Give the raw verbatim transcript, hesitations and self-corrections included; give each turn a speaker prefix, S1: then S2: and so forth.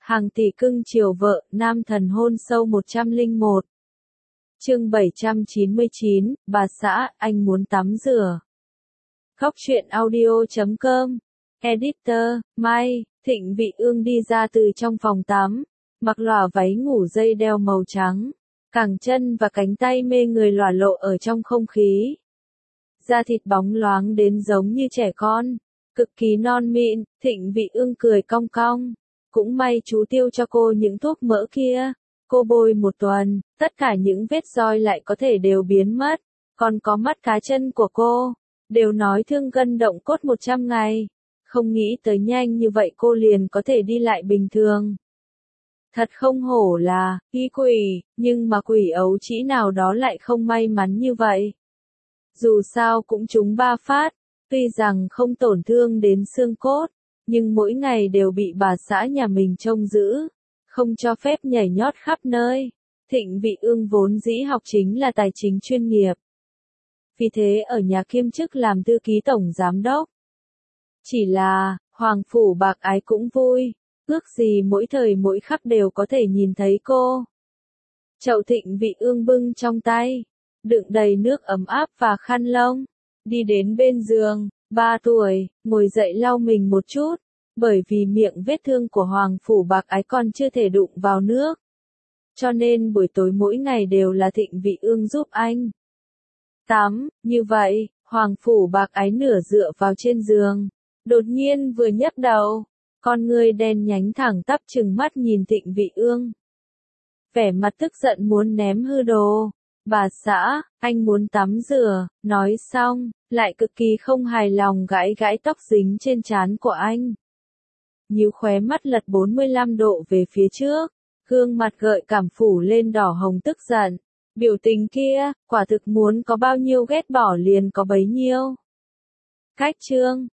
S1: Hàng tỷ cưng chiều vợ, nam thần hôn sâu một trăm lẻ một. Chương bảy trăm chín mươi chín, bà xã, anh muốn tắm rửa. Góc truyện audio chấm com. Editor, Mai, Thịnh Vị Ương đi ra từ trong phòng tắm, mặc lòa váy ngủ dây đeo màu trắng, cẳng chân và cánh tay mê người lòa lộ ở trong không khí. Da thịt bóng loáng đến giống như trẻ con, cực kỳ non mịn. Thịnh Vị Ương cười cong cong. Cũng may chú tiêu cho cô những thuốc mỡ kia. Cô bôi một tuần, tất cả những vết roi lại có thể đều biến mất. Còn có mắt cá chân của cô, đều nói thương gân động cốt một trăm ngày. Không nghĩ tới nhanh như vậy cô liền có thể đi lại bình thường. Thật không hổ là y quỷ, nhưng mà quỷ ấu trĩ nào đó lại không may mắn như vậy. Dù sao cũng trúng ba phát, tuy rằng không tổn thương đến xương cốt, nhưng mỗi ngày đều bị bà xã nhà mình trông giữ, không cho phép nhảy nhót khắp nơi. Thịnh Vị Ương vốn dĩ học chính là tài chính chuyên nghiệp. Vì thế ở nhà kiêm chức làm thư ký tổng giám đốc. Chỉ là, Hoàng Phủ Bạc Ái cũng vui, ước gì mỗi thời mỗi khắc đều có thể nhìn thấy cô. Chậu Thịnh Vị Ương bưng trong tay, đựng đầy nước ấm áp và khăn lông, đi đến bên giường, ba tuổi, ngồi dậy lau mình một chút, bởi vì miệng vết thương của Hoàng Phủ Bạc Ái còn chưa thể đụng vào nước. Cho nên buổi tối mỗi ngày đều là Thịnh Vị Ương giúp anh tắm. Như vậy, Hoàng Phủ Bạc Ái nửa dựa vào trên giường, đột nhiên vừa nhấc đầu, con ngươi đen nhánh thẳng tắp trừng mắt nhìn Thịnh Vị Ương. Vẻ mặt tức giận muốn ném hư đồ. Bà xã, anh muốn tắm rửa, nói xong, lại cực kỳ không hài lòng gãi gãi tóc dính trên trán của anh. Nhíu khóe mắt lật bốn mươi lăm độ về phía trước, gương mặt gợi cảm phủ lên đỏ hồng tức giận. Biểu tình kia, quả thực muốn có bao nhiêu ghét bỏ liền có bấy nhiêu. Cách chương,